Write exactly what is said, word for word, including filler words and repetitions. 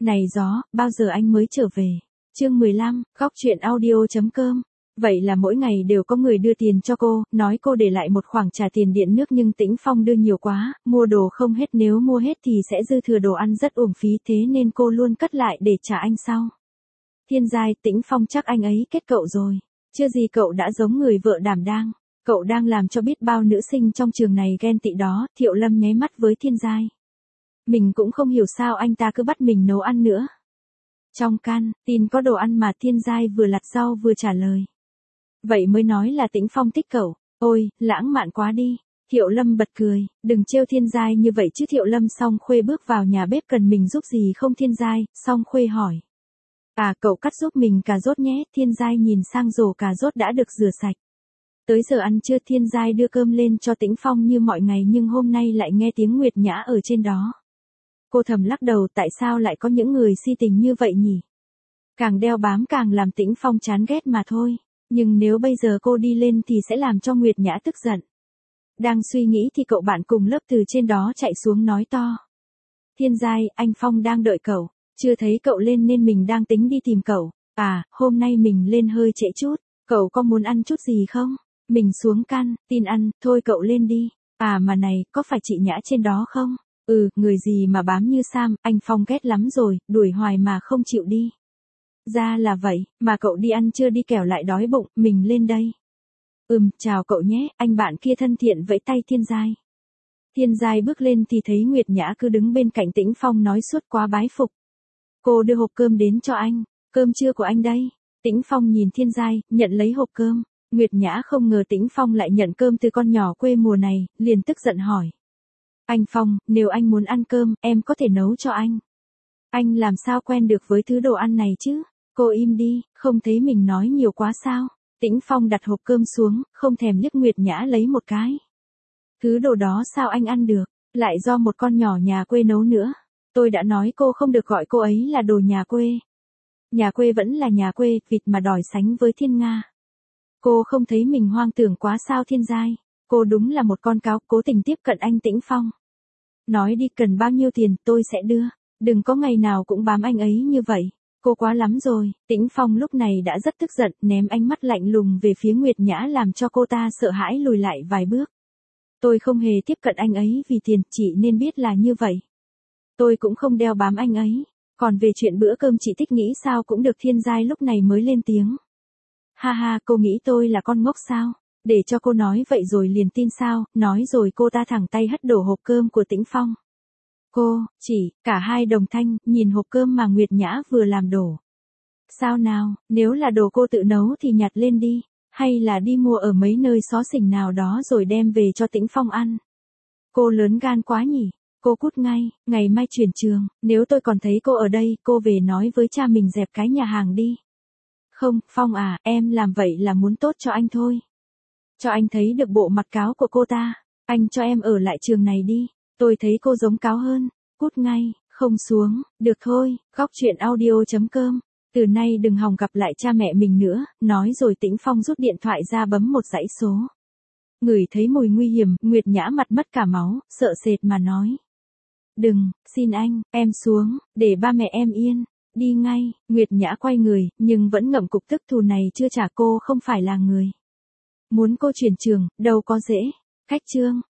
Này gió, bao giờ anh mới trở về? Chương mười lăm, góc truyện audio.com. Vậy là mỗi ngày đều có người đưa tiền cho cô, nói cô để lại một khoản trả tiền điện nước nhưng Tĩnh Phong đưa nhiều quá, mua đồ không hết, nếu mua hết thì sẽ dư thừa đồ ăn rất uổng phí, thế nên cô luôn cất lại để trả anh sau. Thiên Giai, Tĩnh Phong chắc anh ấy kết cậu rồi. Chưa gì cậu đã giống người vợ đảm đang. Cậu đang làm cho biết bao nữ sinh trong trường này ghen tị đó. Thiệu Lâm nháy mắt với Thiên Giai. Mình cũng không hiểu sao anh ta cứ bắt mình nấu ăn nữa. Trong can, tin có đồ ăn mà. Thiên Giai vừa lặt rau vừa trả lời. Vậy mới nói là Tĩnh Phong thích cậu. Ôi, lãng mạn quá đi. Thiệu Lâm bật cười, đừng trêu Thiên Giai như vậy chứ. Thiệu Lâm. Song Khuê bước vào nhà bếp, cần mình giúp gì không Thiên Giai? Song Khuê hỏi. À, cậu cắt giúp mình cà rốt nhé. Thiên Giai nhìn sang rổ cà rốt đã được rửa sạch. Tới giờ ăn trưa, Thiên Giai đưa cơm lên cho Tĩnh Phong như mọi ngày, nhưng hôm nay lại nghe tiếng Nguyệt Nhã ở trên đó. Cô thầm lắc đầu, tại sao lại có những người si tình như vậy nhỉ? Càng đeo bám càng làm Tĩnh Phong chán ghét mà thôi. Nhưng nếu bây giờ cô đi lên thì sẽ làm cho Nguyệt Nhã tức giận. Đang suy nghĩ thì cậu bạn cùng lớp từ trên đó chạy xuống nói to. Thiên Giai, anh Phong đang đợi cậu. Chưa thấy cậu lên nên mình đang tính đi tìm cậu. À, hôm nay mình lên hơi trễ chút. Cậu có muốn ăn chút gì không? Mình xuống can, tin ăn, thôi cậu lên đi. À mà này, có phải chị Nhã trên đó không? Ừ, người gì mà bám như Sam, anh Phong ghét lắm rồi, đuổi hoài mà không chịu đi. Ra là vậy, mà cậu đi ăn chưa đi kẻo lại đói bụng, mình lên đây. Ừm, chào cậu nhé, anh bạn kia thân thiện vẫy tay Thiên Giai. Thiên Giai bước lên thì thấy Nguyệt Nhã cứ đứng bên cạnh Tĩnh Phong nói suốt quá bái phục. Cô đưa hộp cơm đến cho anh, cơm trưa của anh đây. Tĩnh Phong nhìn Thiên Giai, nhận lấy hộp cơm. Nguyệt Nhã không ngờ Tĩnh Phong lại nhận cơm từ con nhỏ quê mùa này, liền tức giận hỏi. Anh Phong, nếu anh muốn ăn cơm, em có thể nấu cho anh. Anh làm sao quen được với thứ đồ ăn này chứ? Cô im đi, không thấy mình nói nhiều quá sao? Tĩnh Phong đặt hộp cơm xuống, không thèm liếc Nguyệt Nhã lấy một cái. Thứ đồ đó sao anh ăn được, lại do một con nhỏ nhà quê nấu nữa. Tôi đã nói cô không được gọi cô ấy là đồ nhà quê. Nhà quê vẫn là nhà quê, vịt mà đòi sánh với Thiên Nga. Cô không thấy mình hoang tưởng quá sao Thiên Giai? Cô đúng là một con cáo, cố tình tiếp cận anh Tĩnh Phong. Nói đi, cần bao nhiêu tiền, tôi sẽ đưa. Đừng có ngày nào cũng bám anh ấy như vậy. Cô quá lắm rồi. Tĩnh Phong lúc này đã rất tức giận, ném ánh mắt lạnh lùng về phía Nguyệt Nhã làm cho cô ta sợ hãi lùi lại vài bước. Tôi không hề tiếp cận anh ấy vì tiền, chị nên biết là như vậy. Tôi cũng không đeo bám anh ấy. Còn về chuyện bữa cơm chị thích nghĩ sao cũng được. Thiên Giai lúc này mới lên tiếng. Ha ha, cô nghĩ tôi là con ngốc sao? Để cho cô nói vậy rồi liền tin sao? Nói rồi cô ta thẳng tay hất đổ hộp cơm của Tĩnh Phong. Cô, chỉ, cả hai đồng thanh, nhìn hộp cơm mà Nguyệt Nhã vừa làm đổ. Sao nào, nếu là đồ cô tự nấu thì nhặt lên đi, hay là đi mua ở mấy nơi xó xỉnh nào đó rồi đem về cho Tĩnh Phong ăn. Cô lớn gan quá nhỉ, cô cút ngay, ngày mai chuyển trường, nếu tôi còn thấy cô ở đây, cô về nói với cha mình dẹp cái nhà hàng đi. Không, Phong à, em làm vậy là muốn tốt cho anh thôi. Cho anh thấy được bộ mặt cáo của cô ta, anh cho em ở lại trường này đi. Tôi thấy cô giống cáo hơn. Cút ngay, không xuống, được thôi. Góc truyện audio.com. Từ nay đừng hòng gặp lại cha mẹ mình nữa. Nói rồi Tĩnh Phong rút điện thoại ra bấm một dãy số. Ngửi thấy mùi nguy hiểm, Nguyệt Nhã mặt mất cả máu, sợ sệt mà nói. Đừng, xin anh, em xuống, để ba mẹ em yên. Đi ngay. Nguyệt Nhã quay người, nhưng vẫn ngậm cục tức thù này chưa trả. Cô không phải là người muốn cô chuyển trường, đâu có dễ. Khách trương.